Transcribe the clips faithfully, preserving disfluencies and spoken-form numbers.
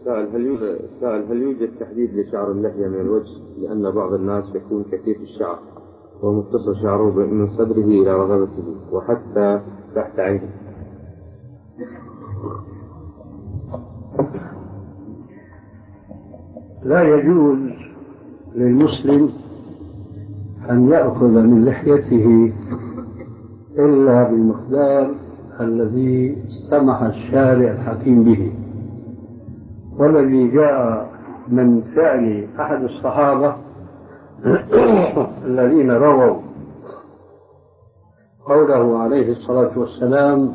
سأل هل يوجد سأل هل يوجد تحديد لشعر اللحية من الوجه؟ لأن بعض الناس يكون كثيف الشعر ومتصل شعره من صدره إلى رقبته وحتى تحت عينه. لا يجوز للمسلم أن يأخذ من لحيته إلا بالمقدار الذي سمح الشارع الحكيم به، والذي جاء من فعل أحد الصحابة الذين رووا قوله عليه الصلاة والسلام: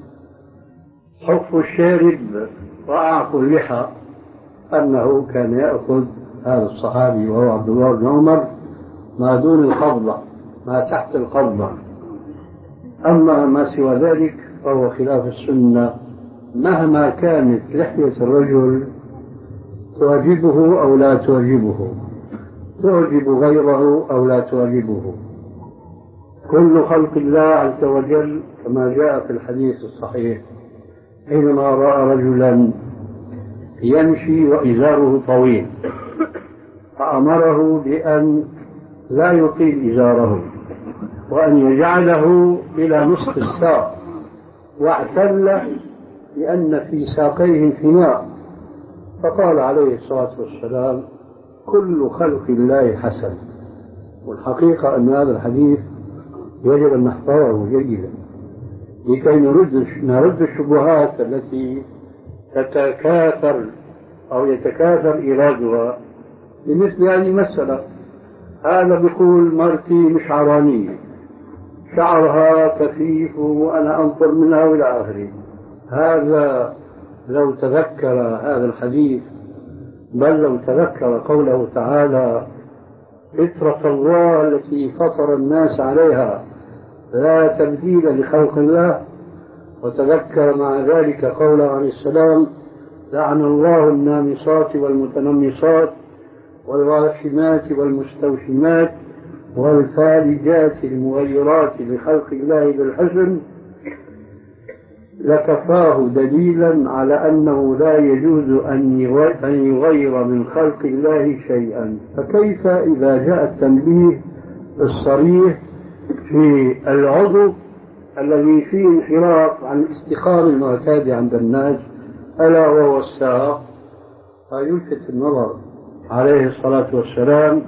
حف الشارب وأعف اللحى، أنه كان يأخذ هذا الصحابي وهو عبد الله بن عمر ما دون القبضة، ما تحت القبضة، أما ما سوى ذلك فهو خلاف السنة، مهما كانت لحية الرجل تعجبه أو لا تعجبه، تعجب غيره أو لا تعجبه. كل خلق الله عز وجل كما جاء في الحديث الصحيح حينما رأى رجلا يمشي وإزاره طويل فأمره بأن لا يطيل إزاره وأن يجعله إلى نصف الساق، واعتل لأن في ساقيه انحناء، فقال عليه الصلاة والسلام: كل خلق الله حسن. والحقيقة أن هذا الحديث يجب أن نحفظه جيدا لكي نرد نرد الشبهات التي تتكاثر أو يتكاثر إيرادها بمثل هذه المسألة. هذا بيقول مرتي مش عرانية، شعرها كثيف وأنا أنظر منها إلى آخره. هذا لو تذكر هذا الحديث، بل لو تذكر قوله تعالى: فطرة الله التي فطر الناس عليها لا تبديل لخلق الله، وتذكر مع ذلك قوله عليه السلام: لعن الله النامصات والمتنمصات والواشمات والمستوشمات والفالجات المغيرات لخلق الله بالحسن، لكفاه دليلا على أنه لا يجوز أن يغير من خلق الله شيئا. فكيف إذا جاء التنبيه الصريح في العضو الذي فيه انحراف عن الاستقامة المعتاد عند الناس ألا وهو الساق؟ فيلفت النظر عليه الصلاة والسلام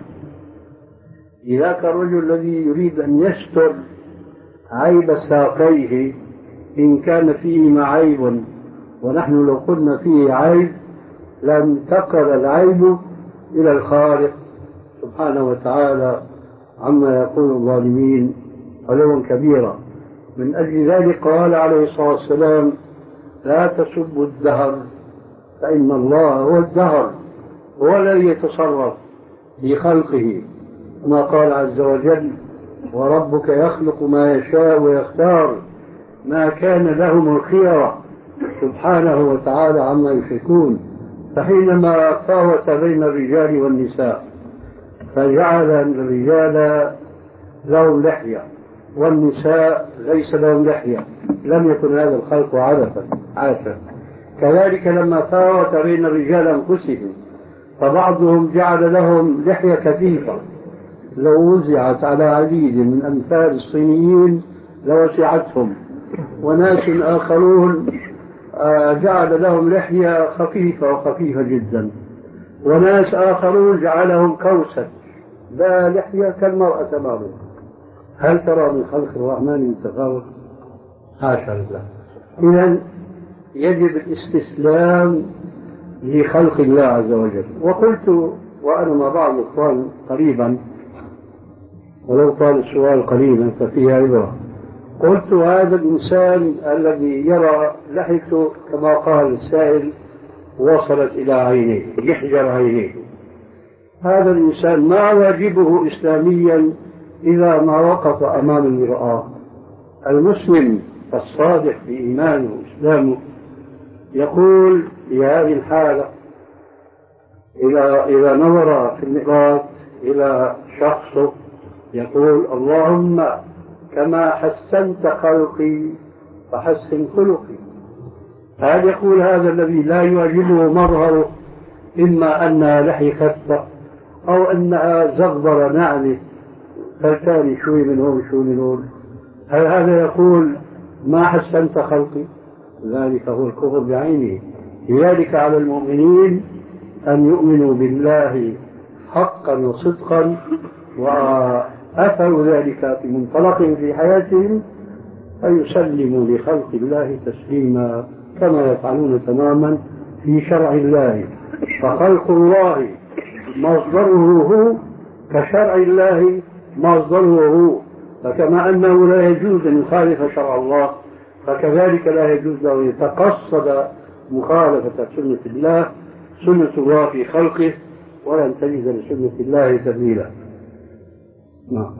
لذاك الرجل الذي يريد أن يستر عيب ساقيه إن كان فيهما عيب، ونحن لو قلنا فيه عيب لانتقل العيب إلى الخالق سبحانه وتعالى عما يقول الظالمين علوا كبيرا. من أجل ذلك قال عليه الصلاة والسلام: لا تسبوا الدهر فإن الله هو الدهر، هو الذي يتصرف في خلقه، كما قال عز وجل: وربك يخلق ما يشاء ويختار ما كان لهم الخيرة سبحانه وتعالى عما يشركون. فحينما فاوت بين الرجال والنساء فجعل الرجال لهم لحية والنساء ليس لهم لحية، لم يكن هذا الخلق عبثا عاشا. كذلك لما فاوت بين الرجال أنفسهم فبعضهم جعل لهم لحية كثيفة لو وزعت على عديد من أمثال الصينيين لوسعتهم، وناس آخرون جعل لهم لحية خفيفة وخفيفة جدا، وناس آخرون جعلهم كوسا لا لحية كالمرأة تماما. هل ترى من خلق الرحمن من تفاوت؟ حاشا لله. إذن يجب الاستسلام لخلق الله عز وجل. وقلت وأنا مع بعض الإخوان قريبا، ولو طال السؤال قليلا ففيها عبرة، قلت: هذا الإنسان الذي يرى لحيته كما قال السائل وصلت إلى عينيه يحجر عينيه، هذا الإنسان ما واجبه إسلاميا إذا ما وقف أمام المرآة؟ المسلم الصادق في إيمانه وإسلامه يقول في هذه الحالة إذا إذا نظر في المرآة إلى شخصه يقول: اللهم كما حسنت خلقي فحسن خلقي. هل يقول هذا الذي لا يعجبه مظهره إما أنها لحية خفة أو أنها زغبرة نعلة فالتالي شوي من هون شوي من هون، هل هذا يقول ما حسنت خلقي؟ ذلك هو الكفر بعينه. لذلك على المؤمنين أن يؤمنوا بالله حقا وصدقا وأثروا ذلك في منطلقهم في حياتهم، فيسلموا لخلق الله تسليما كما يفعلون تماما في شرع الله. فخلق الله مصدره هو كشرع الله مصدره هو، فكما أنه لا يجوز أن يخالف شرع الله فكذلك لا يجوز له أن يتقصد مخالفة سنة الله، سنة الله في خلقه، ولن تجد لسنة الله تبديلا. نعم.